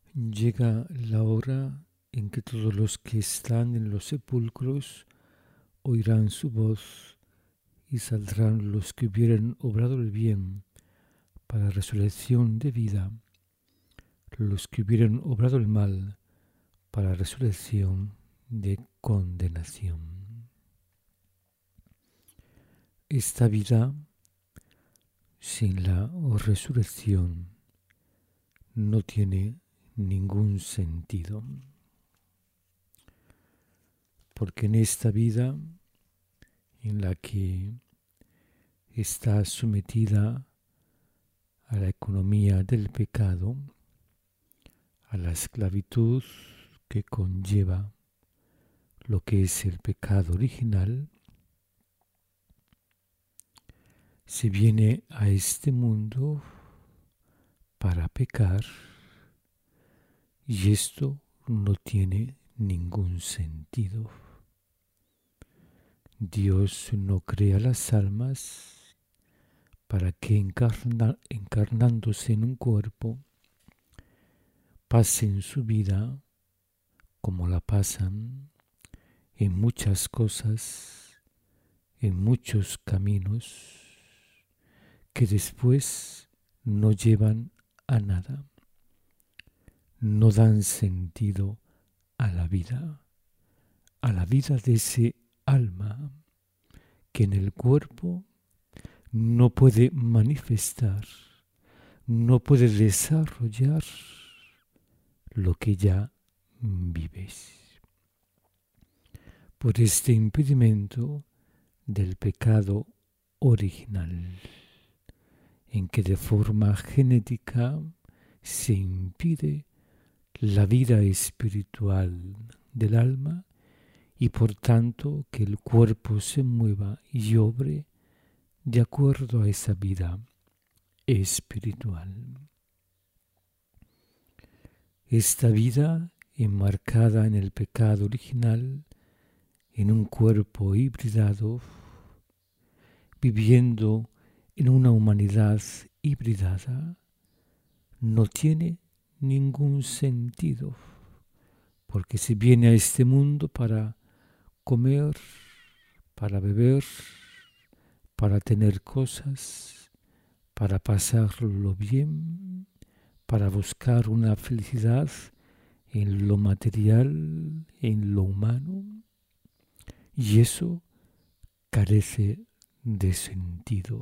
Llega la hora en que todos los que están en los sepulcros oirán su voz y saldrán los que hubieren obrado el bien para resurrección de vida, los que hubieren obrado el mal para resurrección de condenación. Esta vida sin la resurrección no tiene ningún sentido, porque en esta vida en la que está sometida a la economía del pecado, a la esclavitud que conlleva lo que es el pecado original, se viene a este mundo para pecar y esto no tiene ningún sentido. Dios no crea las almas para que encarnándose en un cuerpo pasen su vida como la pasan en muchas cosas, en muchos caminos que después no llevan a nada, no dan sentido a la vida de ese alma que en el cuerpo no puede manifestar, no puede desarrollar lo que ya vives. Por este impedimento del pecado original, en que de forma genética se impide la vida espiritual del alma y por tanto que el cuerpo se mueva y obre de acuerdo a esa vida espiritual. Esta vida, enmarcada en el pecado original, en un cuerpo hibridado, viviendo en una humanidad hibridada, no tiene ningún sentido, porque se viene a este mundo para comer, para beber, para tener cosas, para pasarlo bien, para buscar una felicidad en lo material, en lo humano, y eso carece de sentido.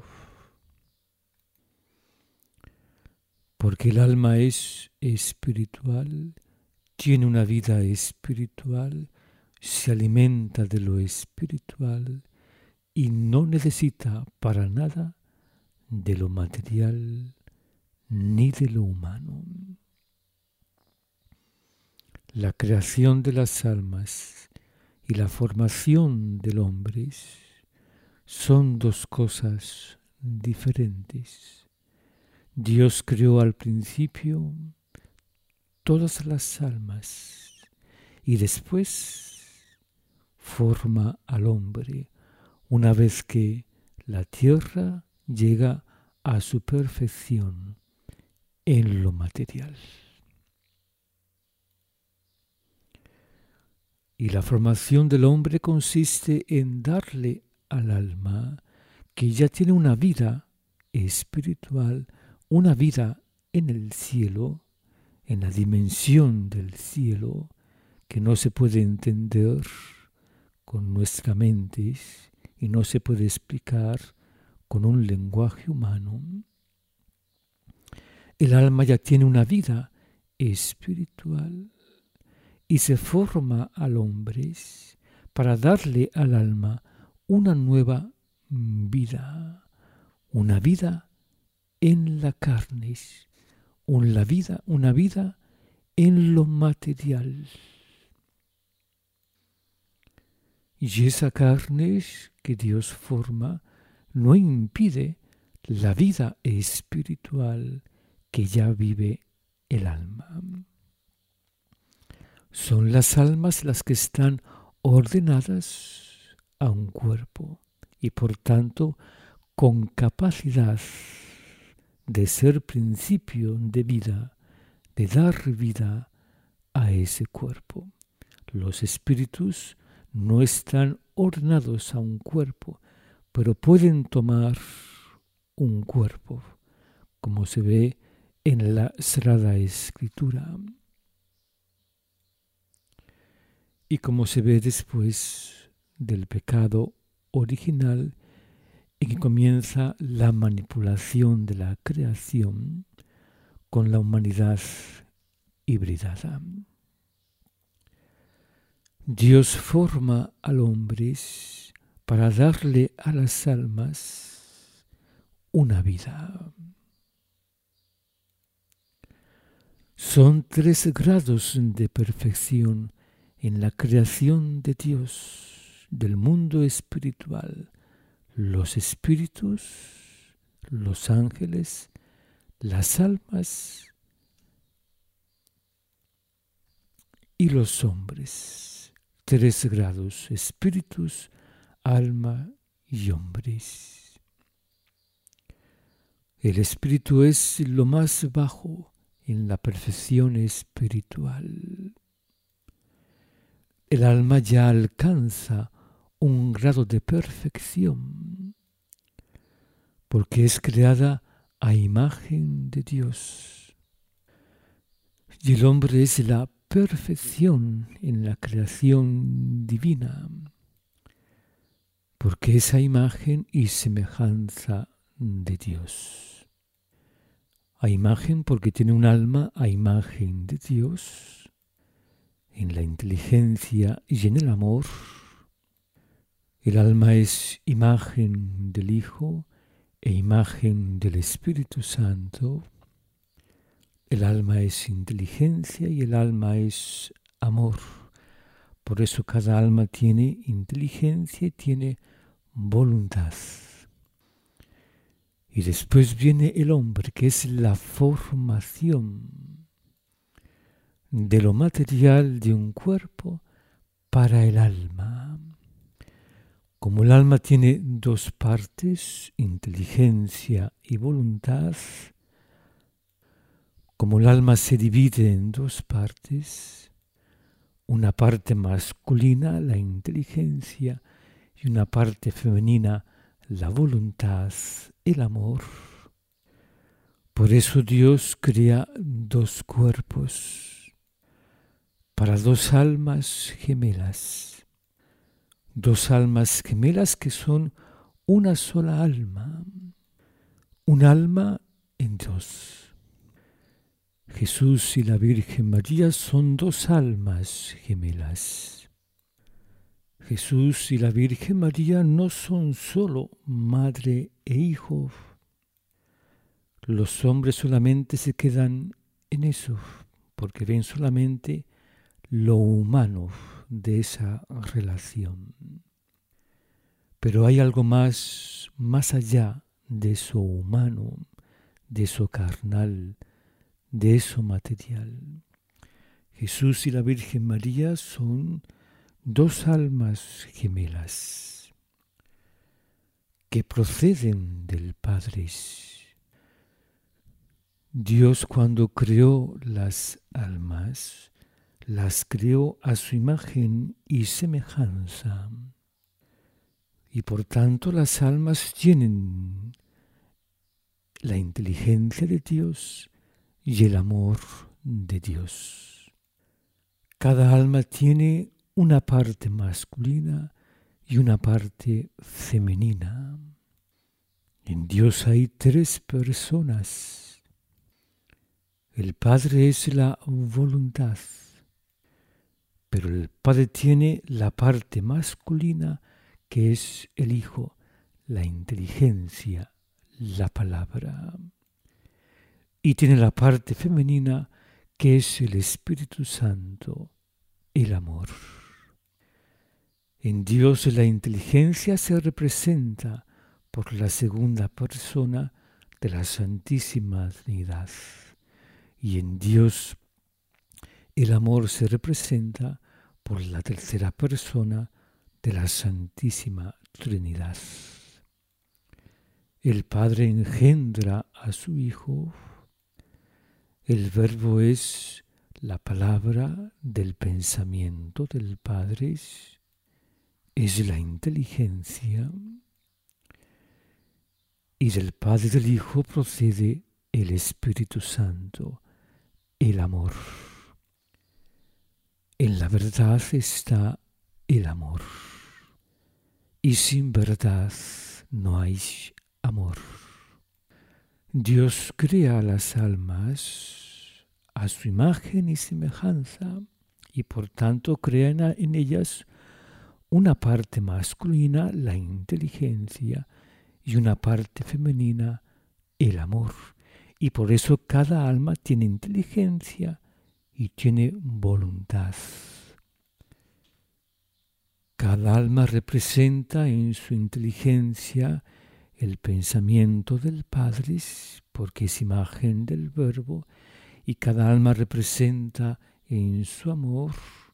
Porque el alma es espiritual, tiene una vida espiritual, se alimenta de lo espiritual y no necesita para nada de lo material ni de lo humano. La creación de las almas y la formación del hombre son dos cosas diferentes. Dios creó al principio todas las almas y después forma al hombre una vez que la tierra llega a su perfección en lo material. Y la formación del hombre consiste en darle al alma, que ya tiene una vida espiritual, una vida en el cielo, en la dimensión del cielo, que no se puede entender con nuestra mente y no se puede explicar con un lenguaje humano. El alma ya tiene una vida espiritual y se forma al hombre para darle al alma una nueva vida, una vida en la carne, una vida en lo material. Y esa carne que Dios forma no impide la vida espiritual que ya vive el alma. Son las almas las que están ordenadas a un cuerpo y por tanto con capacidad de ser principio de vida de dar vida a ese cuerpo. Los espíritus no están ordenados a un cuerpo, pero pueden tomar un cuerpo, como se ve en la Sagrada Escritura. Y como se ve después del pecado original, en que comienza la manipulación de la creación con la humanidad hibridada. Dios forma al hombre para darle a las almas una vida. Son 3 grados de perfección en la creación de Dios, del mundo espiritual: los espíritus, los ángeles, las almas y los hombres. 3 grados: espíritus, alma y hombres. El espíritu es lo más bajo en la perfección espiritual. El alma ya alcanza un grado de perfección porque es creada a imagen de Dios. Y el hombre es la perfección en la creación divina, porque es a imagen y semejanza de Dios. A imagen porque tiene un alma a imagen de Dios, en la inteligencia y en el amor. El alma es imagen del Hijo e imagen del Espíritu Santo. El alma es inteligencia y el alma es amor. Por eso cada alma tiene inteligencia y tiene voluntad. Y después viene el hombre, que es la formación de lo material de un cuerpo para el alma. Como el alma tiene 2 partes, inteligencia y voluntad, como el alma se divide en 2 partes, una parte masculina, la inteligencia, y una parte femenina, la voluntad, el amor. Por eso Dios crea 2 cuerpos para 2 almas gemelas. 2 almas gemelas que son una sola alma. Un alma en Dios. Jesús y la Virgen María son 2 almas gemelas. Jesús y la Virgen María no son solo madre e hijo. Los hombres solamente se quedan en eso, porque ven solamente lo humano de esa relación. Pero hay algo más allá de eso humano, de eso carnal, de eso material. Jesús y la Virgen María son 2 almas gemelas que proceden del Padre. Dios, cuando creó las almas, las creó a su imagen y semejanza. Y por tanto las almas tienen la inteligencia de Dios y el amor de Dios. Cada alma tiene una parte masculina y una parte femenina. En Dios hay 3 personas. El Padre es la voluntad, pero el Padre tiene la parte masculina, que es el Hijo, la inteligencia, la palabra. Y tiene la parte femenina, que es el Espíritu Santo, el amor. En Dios la inteligencia se representa por la segunda persona de la Santísima Trinidad. Y en Dios el amor se representa por la tercera persona de la Santísima Trinidad. El Padre engendra a su Hijo. El Verbo es la palabra del pensamiento del Padre, es la inteligencia, y del Padre y del Hijo procede el Espíritu Santo, el amor. En la verdad está el amor, y sin verdad no hay amor. Dios crea las almas a su imagen y semejanza, y por tanto crea en ellas una parte masculina, la inteligencia, y una parte femenina, el amor. Y por eso cada alma tiene inteligencia y tiene voluntad. Cada alma representa en su inteligencia el pensamiento del Padre, porque es imagen del Verbo, y cada alma representa en su amor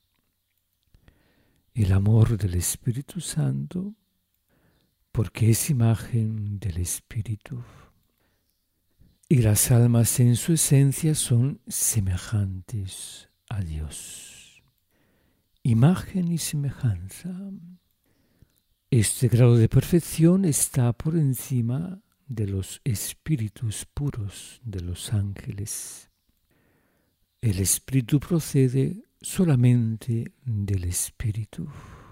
el amor del Espíritu Santo, porque es imagen del Espíritu. Y las almas en su esencia son semejantes a Dios. Imagen y semejanza. Este grado de perfección está por encima de los espíritus puros de los ángeles. El Espíritu procede solamente del Espíritu.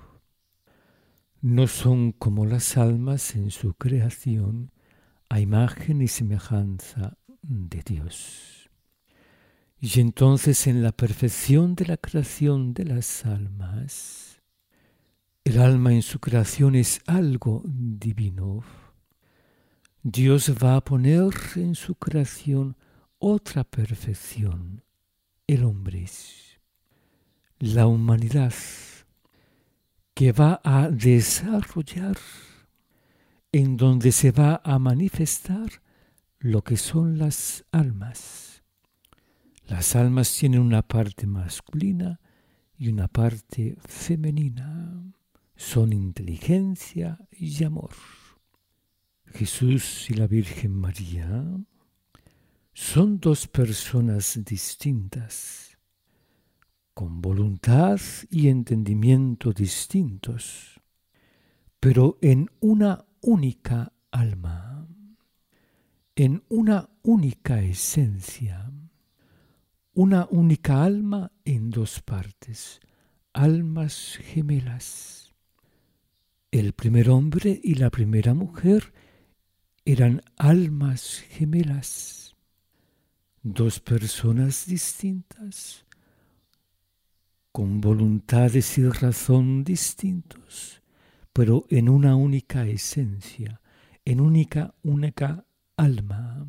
No son como las almas en su creación, a imagen y semejanza de Dios. Y entonces en la perfección de la creación de las almas, el alma en su creación es algo divino. Dios va a poner en su creación otra perfección, el hombre, la humanidad, que va a desarrollar, en donde se va a manifestar lo que son las almas. Las almas tienen una parte masculina y una parte femenina. Son inteligencia y amor. Jesús y la Virgen María son dos personas distintas, con voluntad y entendimiento distintos, pero en una única alma, en una única esencia, una única alma en dos partes, almas gemelas. El primer hombre y la primera mujer eran almas gemelas, dos personas distintas, con voluntades y razón distintos, pero en una única esencia, en única alma.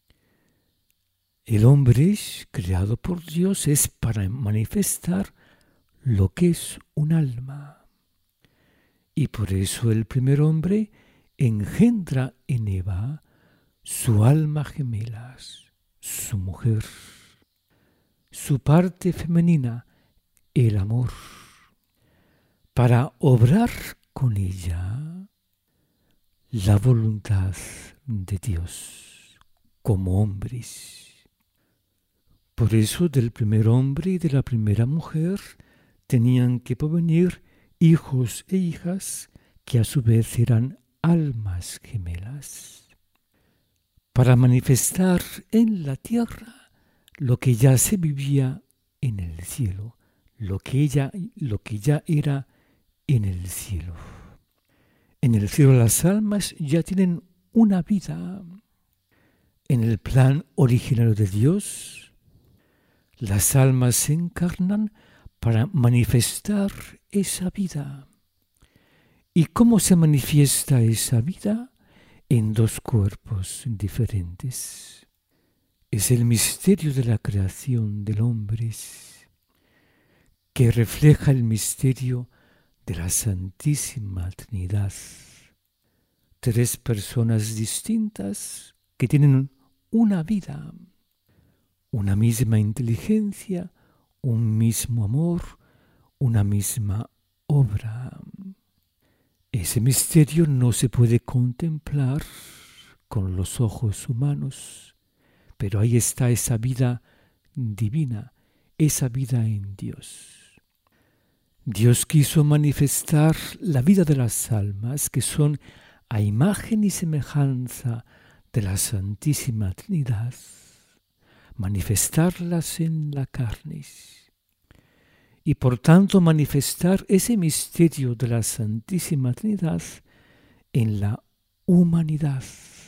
El hombre, creado por Dios, es para manifestar lo que es un alma. Y por eso el primer hombre engendra en Eva su alma gemela, su mujer, su parte femenina, el amor, para obrar con ella la voluntad de Dios como hombres. Por eso del primer hombre y de la primera mujer tenían que provenir hijos e hijas que a su vez eran almas gemelas, para manifestar en la tierra lo que ya se vivía en el cielo, lo que ya era en el cielo. En el cielo las almas ya tienen una vida. En el plan originario de Dios, las almas se encarnan para manifestar esa vida. ¿Y cómo se manifiesta esa vida? En dos cuerpos diferentes. Es el misterio de la creación del hombre, que refleja el misterio de la Santísima Trinidad. Tres personas distintas que tienen una vida, una misma inteligencia, un mismo amor, una misma obra. Ese misterio no se puede contemplar con los ojos humanos, pero ahí está esa vida divina, esa vida en Dios. Dios quiso manifestar la vida de las almas que son a imagen y semejanza de la Santísima Trinidad, manifestarlas en la carne y por tanto manifestar ese misterio de la Santísima Trinidad en la humanidad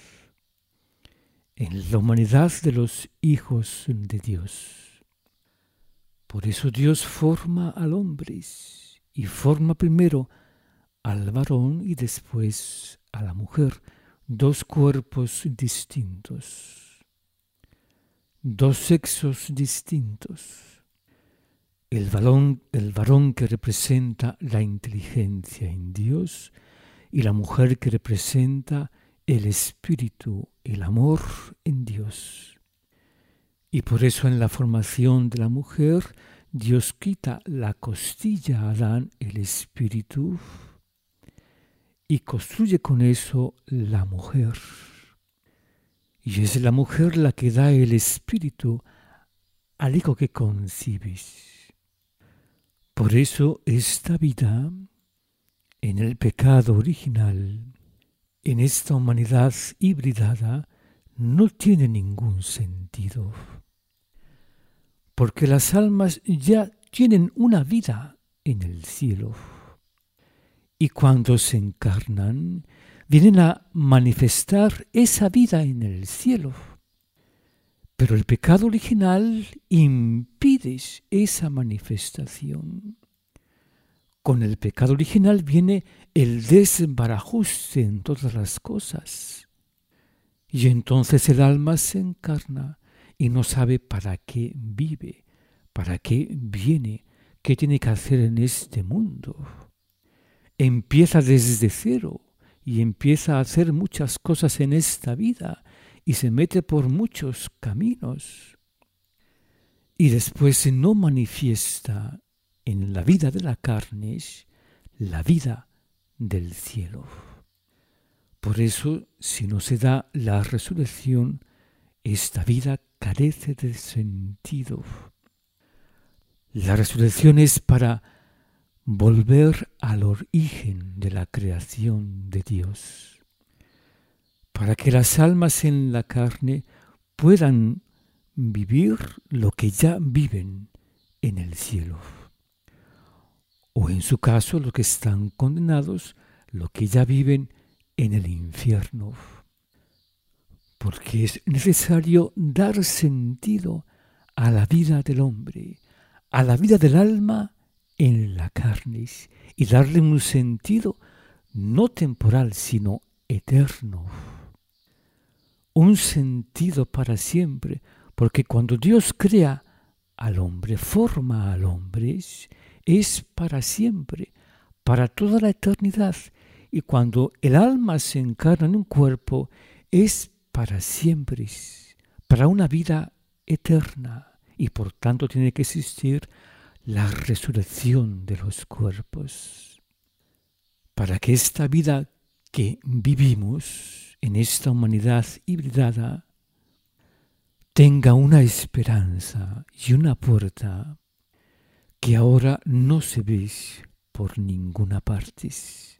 de los hijos de Dios. Por eso Dios forma al hombre y forma primero al varón y después a la mujer, dos cuerpos distintos, dos sexos distintos. El varón que representa la inteligencia en Dios y la mujer que representa el espíritu, el amor en Dios. Y por eso en la formación de la mujer, Dios quita la costilla a Adán, el espíritu, y construye con eso la mujer. Y es la mujer la que da el espíritu al hijo que concibes. Por eso esta vida, en el pecado original, en esta humanidad hibridada, no tiene ningún sentido. Porque las almas ya tienen una vida en el cielo. Y cuando se encarnan, vienen a manifestar esa vida en el cielo. Pero el pecado original impide esa manifestación. Con el pecado original viene el desbarajuste en todas las cosas. Y entonces el alma se encarna y no sabe para qué vive, para qué viene, qué tiene que hacer en este mundo. Empieza desde cero y empieza a hacer muchas cosas en esta vida y se mete por muchos caminos. Y después no manifiesta en la vida de la carne la vida del cielo. Por eso, si no se da la resurrección, esta vida carece de sentido. La resurrección es para volver al origen de la creación de Dios, para que las almas en la carne puedan vivir lo que ya viven en el cielo. O en su caso, los que están condenados, lo que ya viven en el infierno. Porque es necesario dar sentido a la vida del hombre, a la vida del alma en la carne, y darle un sentido no temporal, sino eterno. Un sentido para siempre, porque cuando Dios crea al hombre, forma al hombre, es para siempre, para toda la eternidad. Y cuando el alma se encarna en un cuerpo, es para siempre, para una vida eterna. Y por tanto tiene que existir la resurrección de los cuerpos. Para que esta vida que vivimos en esta humanidad hibridada tenga una esperanza y una puerta que ahora no se ve por ninguna parte.